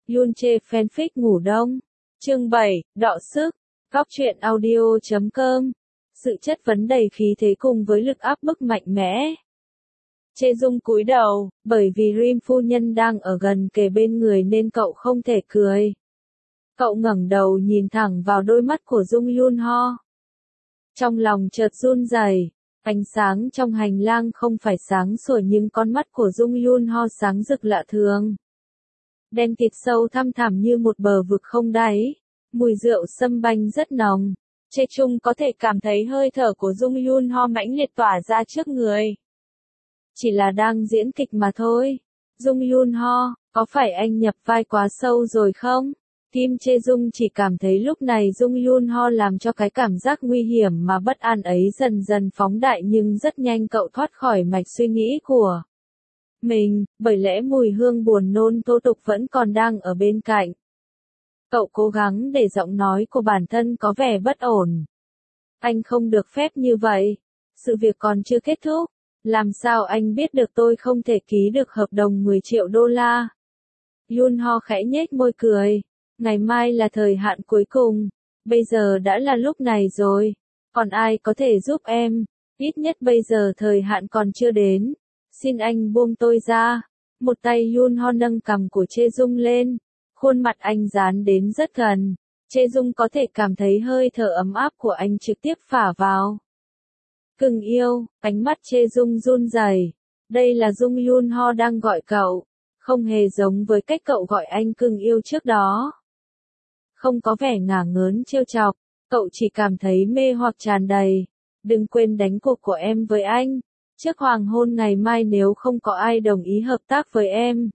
Yoon chê fanfic ngủ đông. Chương 7, đọ sức. Góc truyện audio.com. Sự chất vấn đầy khí thế cùng với lực áp bức mạnh mẽ. Chê Dung cúi đầu, bởi vì Rim phu nhân đang ở gần kề bên người nên cậu không thể cười. Cậu ngẩng đầu nhìn thẳng vào đôi mắt của Dung Yoon Ho. Trong lòng chợt run rẩy. Ánh sáng trong hành lang không phải sáng sủa nhưng con mắt của Dung Yoon Ho sáng rực lạ thường. Đen kịt sâu thăm thẳm như một bờ vực không đáy. Mùi rượu sâm banh rất nồng. Chê Chung có thể cảm thấy hơi thở của Dung Yoon Ho mãnh liệt tỏa ra trước người. Chỉ là đang diễn kịch mà thôi. Dung Yoon Ho, có phải anh nhập vai quá sâu rồi không? Kim Chê Dung chỉ cảm thấy lúc này Dung Yoon Ho làm cho cái cảm giác nguy hiểm mà bất an ấy dần dần phóng đại nhưng rất nhanh cậu thoát khỏi mạch suy nghĩ của mình, bởi lẽ mùi hương buồn nôn thô tục vẫn còn đang ở bên cạnh. Cậu cố gắng để giọng nói của bản thân có vẻ bất ổn. Anh không được phép như vậy. Sự việc còn chưa kết thúc. Làm sao anh biết được tôi không thể ký được hợp đồng 10 triệu đô la? Yoon Ho khẽ nhếch môi cười. Ngày mai là thời hạn cuối cùng. Bây giờ đã là lúc này rồi. Còn ai có thể giúp em? Ít nhất bây giờ thời hạn còn chưa đến. Xin anh buông tôi ra. Một tay Yoon Ho nâng cằm của Chê Dung lên. Khuôn mặt anh dán đến rất gần. Chê Dung có thể cảm thấy hơi thở ấm áp của anh trực tiếp phả vào. Cưng yêu, ánh mắt Chê Dung run rẩy. Đây là Dung Yoon Ho đang gọi cậu. Không hề giống với cách cậu gọi anh cưng yêu trước đó. Không có vẻ ngả ngớn trêu chọc, cậu chỉ cảm thấy mê hoặc tràn đầy. Đừng quên đánh cuộc của em với anh. Trước hoàng hôn ngày mai nếu không có ai đồng ý hợp tác với em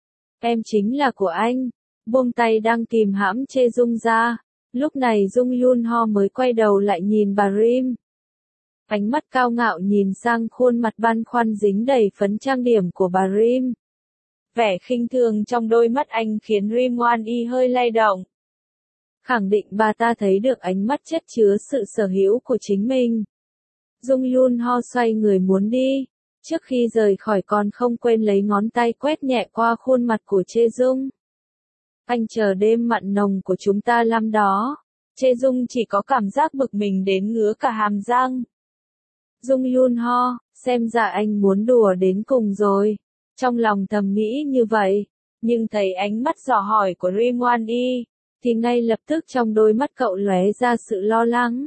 chính là của anh. Buông tay đang kìm hãm Chê Dung ra. Lúc này Dung Yoon Ho mới quay đầu lại nhìn bà Rim. Ánh mắt cao ngạo nhìn sang khuôn mặt băn khoăn dính đầy phấn trang điểm của bà Rim. Vẻ khinh thường trong đôi mắt anh khiến Rim Oan Y hơi lay động. Khẳng định bà ta thấy được ánh mắt chất chứa sự sở hữu của chính mình. Dung Yoon Ho xoay người muốn đi. Trước khi rời khỏi còn không quên lấy ngón tay quét nhẹ qua khuôn mặt của Chê Dung. Anh chờ đêm mặn nồng của chúng ta năm đó. Chê Dung chỉ có cảm giác bực mình đến ngứa cả hàm răng. Dung Yoon Ho, xem ra anh muốn đùa đến cùng rồi. Trong lòng thầm nghĩ như vậy, nhưng thấy ánh mắt dò hỏi của Rim Oan Y, thì ngay lập tức trong đôi mắt cậu lóe ra sự lo lắng.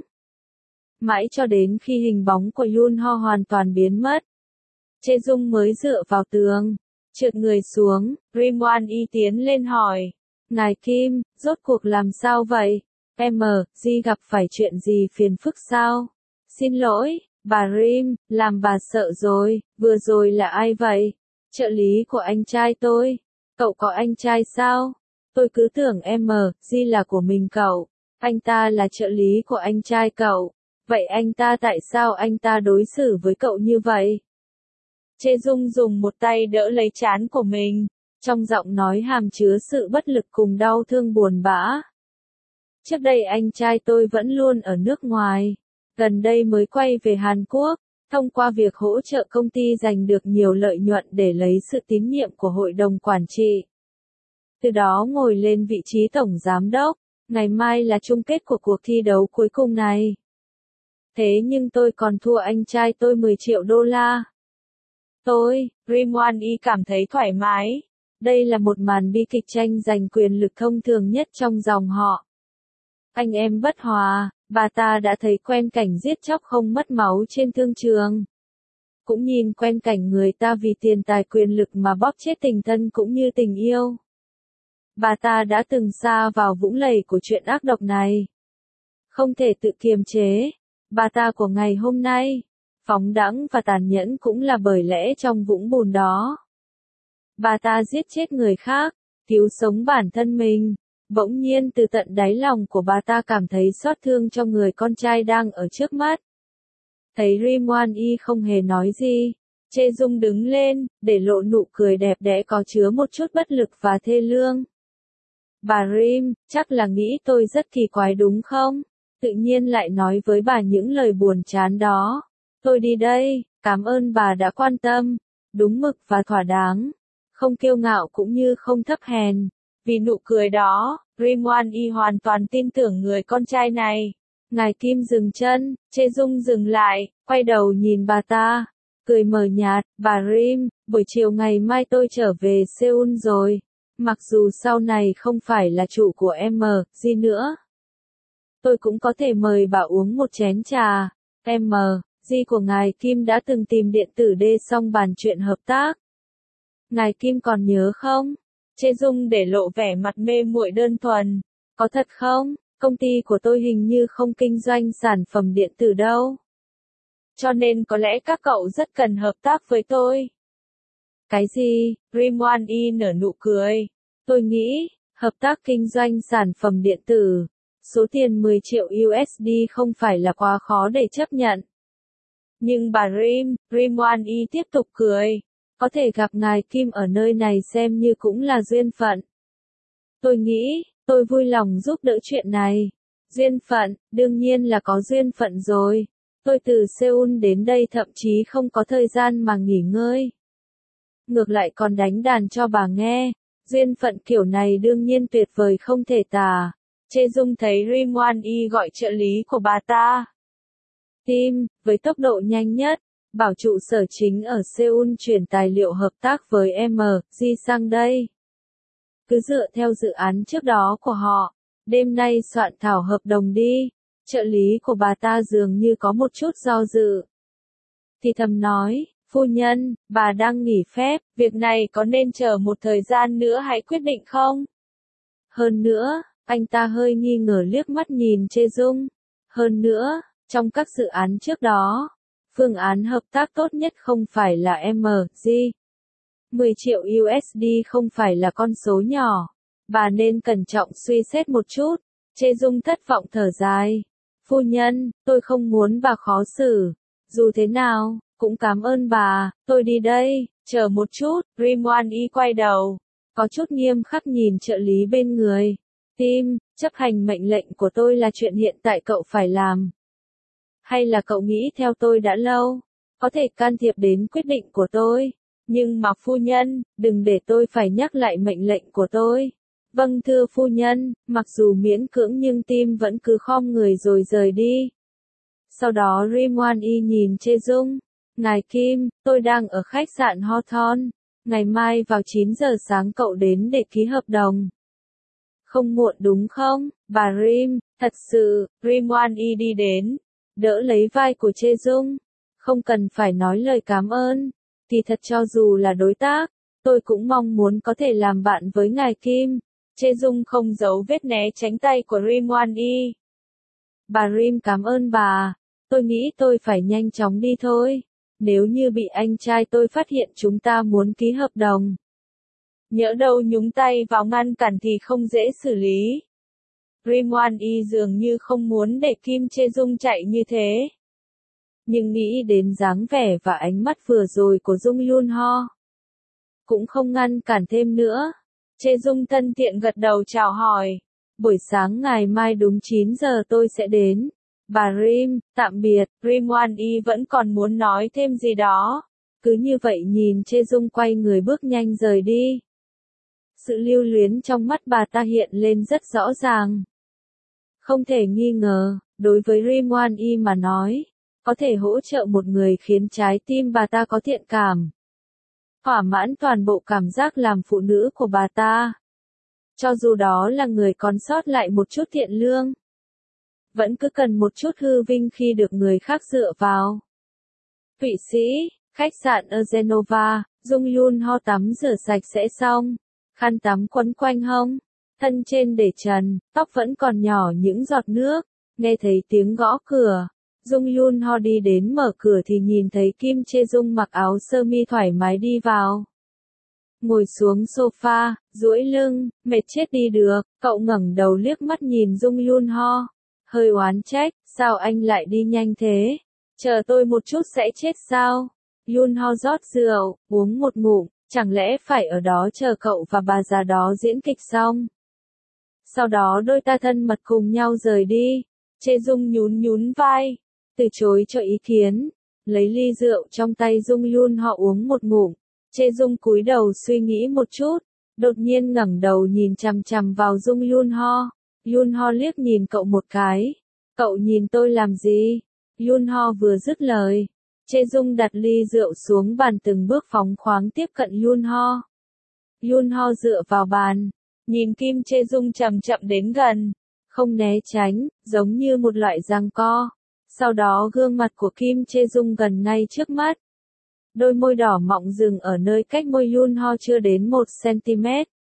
Mãi cho đến khi hình bóng của Yoon Ho hoàn toàn biến mất. Chê Dung mới dựa vào tường, trượt người xuống, Rim Oan Y tiến lên hỏi. Ngài Kim, rốt cuộc làm sao vậy? Di gặp phải chuyện gì phiền phức sao? Xin lỗi, bà Rim, làm bà sợ rồi, vừa rồi là ai vậy? Trợ lý của anh trai tôi. Cậu có anh trai sao? Tôi cứ tưởng Di là của mình cậu. Anh ta là trợ lý của anh trai cậu. Vậy tại sao anh ta đối xử với cậu như vậy? Chê Dung dùng một tay đỡ lấy trán của mình. Trong giọng nói hàm chứa sự bất lực cùng đau thương buồn bã. Trước đây anh trai tôi vẫn luôn ở nước ngoài. Gần đây mới quay về Hàn Quốc. Thông qua việc hỗ trợ công ty giành được nhiều lợi nhuận để lấy sự tín nhiệm của hội đồng quản trị. Từ đó ngồi lên vị trí tổng giám đốc. Ngày mai là chung kết của cuộc thi đấu cuối cùng này. Thế nhưng tôi còn thua anh trai tôi 10 triệu đô la. Rim Oan Y cảm thấy thoải mái. Đây là một màn bi kịch tranh giành quyền lực thông thường nhất trong dòng họ. Anh em bất hòa, bà ta đã thấy quen cảnh giết chóc không mất máu trên thương trường. Cũng nhìn quen cảnh người ta vì tiền tài quyền lực mà bóp chết tình thân cũng như tình yêu. Bà ta đã từng sa vào vũng lầy của chuyện ác độc này. Không thể tự kiềm chế. Bà ta của ngày hôm nay, phóng đãng và tàn nhẫn cũng là bởi lẽ trong vũng bùn đó. Bà ta giết chết người khác, cứu sống bản thân mình. Bỗng nhiên từ tận đáy lòng của bà ta cảm thấy xót thương cho người con trai đang ở trước mắt. Thấy Rim Oan Y không hề nói gì, Chê Dung đứng lên, để lộ nụ cười đẹp đẽ có chứa một chút bất lực và thê lương. Bà Rim, chắc là nghĩ tôi rất kỳ quái đúng không? Tự nhiên lại nói với bà những lời buồn chán đó. Tôi đi đây, cảm ơn bà đã quan tâm. Đúng mực và thỏa đáng. Không kiêu ngạo cũng như không thấp hèn. Vì nụ cười đó, Rim Wan Y hoàn toàn tin tưởng người con trai này. Ngài Kim dừng chân, Chê Dung dừng lại, quay đầu nhìn bà ta, cười mờ nhạt, bà Rim, buổi chiều ngày mai tôi trở về Seoul rồi. Mặc dù sau này không phải là chủ của em gì nữa. Tôi cũng có thể mời bà uống một chén trà. Di của ngài Kim đã từng tìm điện tử D xong bàn chuyện hợp tác. Ngài Kim còn nhớ không? Chê Dung để lộ vẻ mặt mê muội đơn thuần. Có thật không? Công ty của tôi hình như không kinh doanh sản phẩm điện tử đâu. Cho nên có lẽ các cậu rất cần hợp tác với tôi. Cái gì? Rim Wan Y nở nụ cười. Tôi nghĩ, hợp tác kinh doanh sản phẩm điện tử. Số tiền 10 triệu USD không phải là quá khó để chấp nhận. Nhưng bà Rim Wan Y tiếp tục cười. Có thể gặp ngài Kim ở nơi này xem như cũng là duyên phận. Tôi nghĩ, tôi vui lòng giúp đỡ chuyện này. Duyên phận, đương nhiên là có duyên phận rồi. Tôi từ Seoul đến đây thậm chí không có thời gian mà nghỉ ngơi. Ngược lại còn đánh đàn cho bà nghe. Duyên phận kiểu này đương nhiên tuyệt vời không thể tả. Chê Dung thấy Rim Wan Y gọi trợ lý của bà ta. Tim, với tốc độ nhanh nhất, bảo trụ sở chính ở Seoul chuyển tài liệu hợp tác với MG sang đây. Cứ dựa theo dự án trước đó của họ, đêm nay soạn thảo hợp đồng đi. Trợ lý của bà ta dường như có một chút do dự. Thì thầm nói, phu nhân, bà đang nghỉ phép, việc này có nên chờ một thời gian nữa hãy quyết định không? Hơn nữa, anh ta hơi nghi ngờ liếc mắt nhìn Chê Dung. Hơn nữa, trong các dự án trước đó, phương án hợp tác tốt nhất không phải là MG. 10 triệu USD không phải là con số nhỏ. Bà nên cẩn trọng suy xét một chút. Chê Dung thất vọng thở dài. Phu nhân, tôi không muốn bà khó xử. Dù thế nào, cũng cảm ơn bà, tôi đi đây, chờ một chút, Rim Wan Y quay đầu. Có chút nghiêm khắc nhìn trợ lý bên người. Tim, chấp hành mệnh lệnh của tôi là chuyện hiện tại cậu phải làm. Hay là cậu nghĩ theo tôi đã lâu, có thể can thiệp đến quyết định của tôi. Nhưng mà phu nhân, đừng để tôi phải nhắc lại mệnh lệnh của tôi. Vâng thưa phu nhân, mặc dù miễn cưỡng nhưng Tim vẫn cứ khom người rồi rời đi. Sau đó Rim Wan Y nhìn Chê Dung. Ngài Kim, tôi đang ở khách sạn Hawthorne. Ngày mai vào 9 giờ sáng cậu đến để ký hợp đồng. Không muộn đúng không, bà Rim, thật sự, Rim Wan Y đi đến, đỡ lấy vai của Chê Dung. Không cần phải nói lời cảm ơn. Thì thật cho dù là đối tác, tôi cũng mong muốn có thể làm bạn với ngài Kim. Chê Dung không giấu vết né tránh tay của Rim Wan Y. Bà Rim cảm ơn bà. Tôi nghĩ tôi phải nhanh chóng đi thôi. Nếu như bị anh trai tôi phát hiện chúng ta muốn ký hợp đồng. Nhỡ đâu nhúng tay vào ngăn cản thì không dễ xử lý. Rim Wan Y dường như không muốn để Kim Chê Dung chạy như thế. Nhưng nghĩ đến dáng vẻ và ánh mắt vừa rồi của Dung Yun Ho, cũng không ngăn cản thêm nữa. Chê Dung thân thiện gật đầu chào hỏi. Buổi sáng ngày mai đúng 9 giờ tôi sẽ đến. Bà Rim, tạm biệt. Rim Wan Y vẫn còn muốn nói thêm gì đó. Cứ như vậy nhìn Chê Dung quay người bước nhanh rời đi. Sự lưu luyến trong mắt bà ta hiện lên rất rõ ràng. Không thể nghi ngờ, đối với Rim Wan Y mà nói, có thể hỗ trợ một người khiến trái tim bà ta có thiện cảm. Thỏa mãn toàn bộ cảm giác làm phụ nữ của bà ta. Cho dù đó là người còn sót lại một chút thiện lương. Vẫn cứ cần một chút hư vinh khi được người khác dựa vào. Thụy Sĩ, khách sạn ở Genova, Dung Yun Ho tắm rửa sạch sẽ xong. Khăn tắm quấn quanh hông. Thân trên để trần, tóc vẫn còn nhỏ những giọt nước. Nghe thấy tiếng gõ cửa. Dung Yun Ho đi đến mở cửa thì nhìn thấy Kim Chê Dung mặc áo sơ mi thoải mái đi vào. Ngồi xuống sofa, duỗi lưng, mệt chết đi được, cậu ngẩng đầu liếc mắt nhìn Dung Yun Ho. Hơi oán trách, sao anh lại đi nhanh thế? Chờ tôi một chút sẽ chết sao? Yun Ho rót rượu, uống một ngụm, chẳng lẽ phải ở đó chờ cậu và bà già đó diễn kịch xong? Sau đó đôi ta thân mật cùng nhau rời đi. Chê Dung nhún nhún vai, từ chối cho ý kiến, lấy ly rượu trong tay Dung Yun Ho uống một ngụm. Chê Dung cúi đầu suy nghĩ một chút, Đột nhiên ngẩng đầu nhìn chằm chằm vào Dung Yun Ho. Yun Ho liếc nhìn cậu một cái. Cậu nhìn tôi làm gì? Yun Ho vừa dứt lời. Chê Dung đặt ly rượu xuống bàn từng bước phóng khoáng tiếp cận Yun Ho. Yun Ho dựa vào bàn, nhìn Kim Chê Dung chậm chậm đến gần, không né tránh, giống như một loại giằng co. Sau đó gương mặt của Kim Chê Dung gần ngay trước mắt. Đôi môi đỏ mọng dừng ở nơi cách môi Yun Ho chưa đến 1 cm.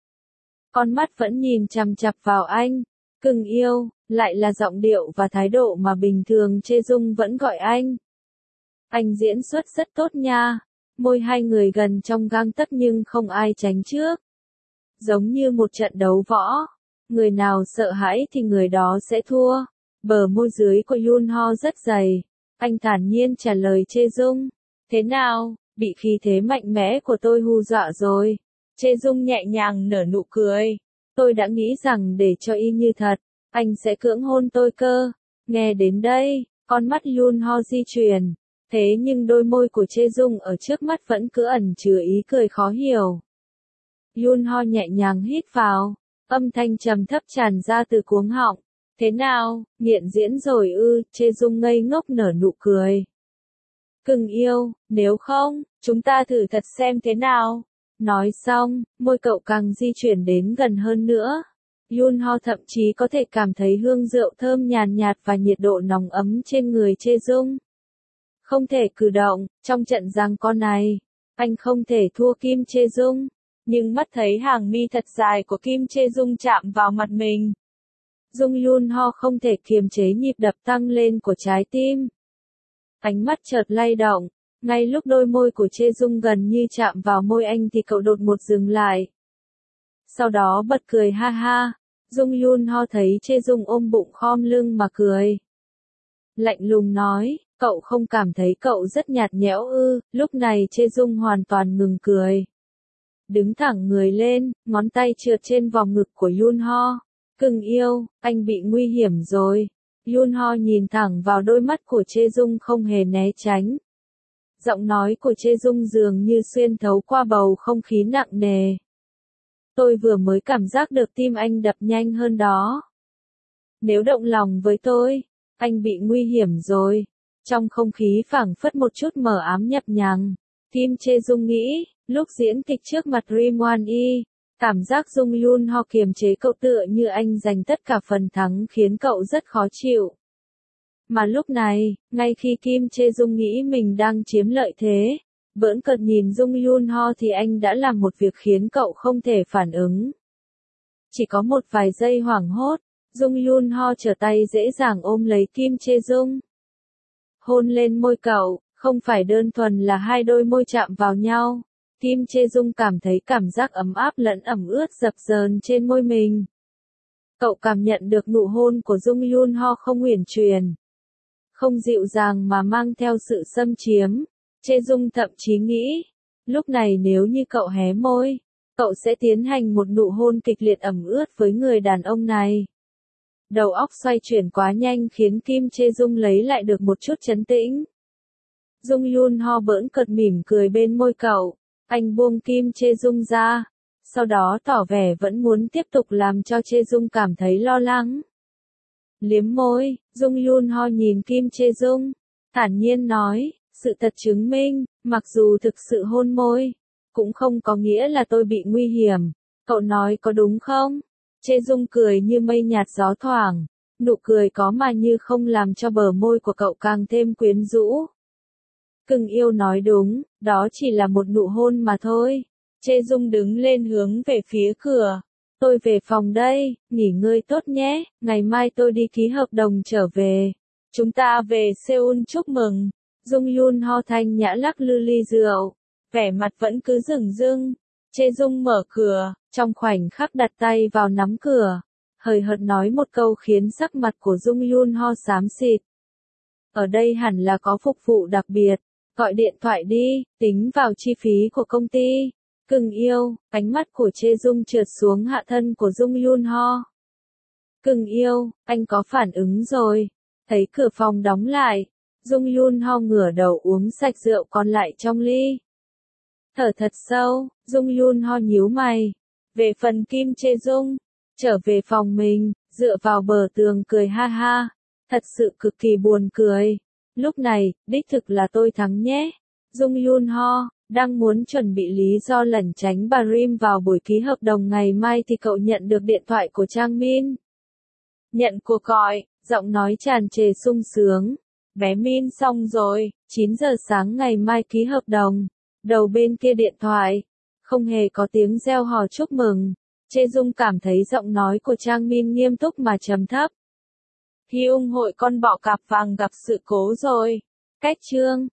Con mắt vẫn nhìn chằm chằm vào anh. Cưng yêu, lại là giọng điệu và thái độ mà bình thường Chê Dung vẫn gọi anh. Anh diễn xuất rất tốt nha. Môi hai người gần trong gang tấc nhưng không ai tránh trước. Giống như một trận đấu võ. Người nào sợ hãi thì người đó sẽ thua. Bờ môi dưới của Yun Ho rất dày. Anh thản nhiên trả lời Chê Dung. Thế nào, bị khí thế mạnh mẽ của tôi hù dọa rồi. Chê Dung nhẹ nhàng nở nụ cười. Tôi đã nghĩ rằng để cho y như thật, anh sẽ cưỡng hôn tôi cơ. Nghe đến đây, con mắt Yun Ho di chuyển. Thế nhưng đôi môi của Chê Dung ở trước mắt vẫn cứ ẩn chứa ý cười khó hiểu. Yun Ho nhẹ nhàng hít vào, âm thanh trầm thấp tràn ra từ cuống họng. Thế nào, nghiện diễn rồi ư? Chê Dung ngây ngốc nở nụ cười. Cưng yêu, nếu không, chúng ta thử thật xem thế nào. Nói xong, môi cậu càng di chuyển đến gần hơn nữa. Yun Ho thậm chí có thể cảm thấy hương rượu thơm nhàn nhạt và nhiệt độ nóng ấm trên người Chê Dung. Không thể cử động, trong trận giằng co này, anh không thể thua Kim Chê Dung, nhưng mắt thấy hàng mi thật dài của Kim Chê Dung chạm vào mặt mình. Dung Yun Ho không thể kiềm chế nhịp đập tăng lên của trái tim. Ánh mắt chợt lay động, ngay lúc đôi môi của Chê Dung gần như chạm vào môi anh thì cậu đột ngột dừng lại. Sau đó bật cười ha ha, Dung Yun Ho thấy Chê Dung ôm bụng khom lưng mà cười. Lạnh lùng nói, cậu không cảm thấy cậu rất nhạt nhẽo ư? Lúc này Chê Dung hoàn toàn ngừng cười. Đứng thẳng người lên, ngón tay trượt trên vòng ngực của Yun Ho. Cưng yêu, anh bị nguy hiểm rồi. Yun Ho nhìn thẳng vào đôi mắt của Chê Dung không hề né tránh. Giọng nói của Chê Dung dường như xuyên thấu qua bầu không khí nặng nề. Tôi vừa mới cảm giác được tim anh đập nhanh hơn đó. Nếu động lòng với tôi, anh bị nguy hiểm rồi. Trong không khí phảng phất một chút mờ ám nhập nhằng. Kim Chê Dung nghĩ, lúc diễn kịch trước mặt Rim Wan Y, cảm giác Dung Yun Ho kiềm chế cậu tựa như anh giành tất cả phần thắng khiến cậu rất khó chịu. Mà lúc này, ngay khi Kim Chê Dung nghĩ mình đang chiếm lợi thế, bỡn cợt nhìn Dung Yun Ho thì anh đã làm một việc khiến cậu không thể phản ứng. Chỉ có một vài giây hoảng hốt, Dung Yun Ho trở tay dễ dàng ôm lấy Kim Chê Dung. Hôn lên môi cậu, không phải đơn thuần là hai đôi môi chạm vào nhau. Kim Chê Dung cảm thấy cảm giác ấm áp lẫn ẩm ướt dập dờn trên môi mình. Cậu cảm nhận được nụ hôn của Dung Yun Ho không uyển chuyển, không dịu dàng mà mang theo sự xâm chiếm. Chê Dung thậm chí nghĩ, lúc này nếu như cậu hé môi, cậu sẽ tiến hành một nụ hôn kịch liệt ẩm ướt với người đàn ông này. Đầu óc xoay chuyển quá nhanh khiến Kim Chê Dung lấy lại được một chút trấn tĩnh. Dung Yun Ho bỡn cợt mỉm cười bên môi cậu, anh buông Kim Chê Dung ra, sau đó tỏ vẻ vẫn muốn tiếp tục làm cho Chê Dung cảm thấy lo lắng. Liếm môi, Dung Yun Ho nhìn Kim Chê Dung, thản nhiên nói, sự thật chứng minh, mặc dù thực sự hôn môi, cũng không có nghĩa là tôi bị nguy hiểm, cậu nói có đúng không? Chê Dung cười như mây nhạt gió thoảng, nụ cười có mà như không làm cho bờ môi của cậu càng thêm quyến rũ. Cưng yêu nói đúng, đó chỉ là một nụ hôn mà thôi. Chê Dung đứng lên hướng về phía cửa. Tôi về phòng đây, nghỉ ngơi tốt nhé, ngày mai tôi đi ký hợp đồng trở về. Chúng ta về Seoul chúc mừng. Dung Yun Ho thanh nhã lắc lư ly rượu, vẻ mặt vẫn cứ dửng dưng. Chê Dung mở cửa, trong khoảnh khắc đặt tay vào nắm cửa, hời hợt nói một câu khiến sắc mặt của Dung Yun Ho xám xịt. Ở đây hẳn là có phục vụ đặc biệt, gọi điện thoại đi, tính vào chi phí của công ty. Cưng yêu, ánh mắt của Chê Dung trượt xuống hạ thân của Dung Yun Ho. Cưng yêu, anh có phản ứng rồi. Thấy cửa phòng đóng lại, Dung Yun Ho ngửa đầu uống sạch rượu còn lại trong ly. Thở thật sâu, Dung Yun Ho nhíu mày. Về phần Kim Chê Dung, trở về phòng mình, dựa vào bờ tường cười ha ha. Thật sự cực kỳ buồn cười. Lúc này, đích thực là tôi thắng nhé. Dung Yun Ho, đang muốn chuẩn bị lý do lẩn tránh bà Rim vào buổi ký hợp đồng ngày mai thì cậu nhận được điện thoại của Trang Min. Nhận cuộc gọi, giọng nói tràn trề sung sướng. Bé Min xong rồi, 9 giờ sáng ngày mai ký hợp đồng. Đầu bên kia điện thoại, không hề có tiếng reo hò chúc mừng. Chê Dung cảm thấy giọng nói của Trang Min nghiêm túc mà trầm thấp. Hyung hội con bọ cạp vàng gặp sự cố rồi. Cách chương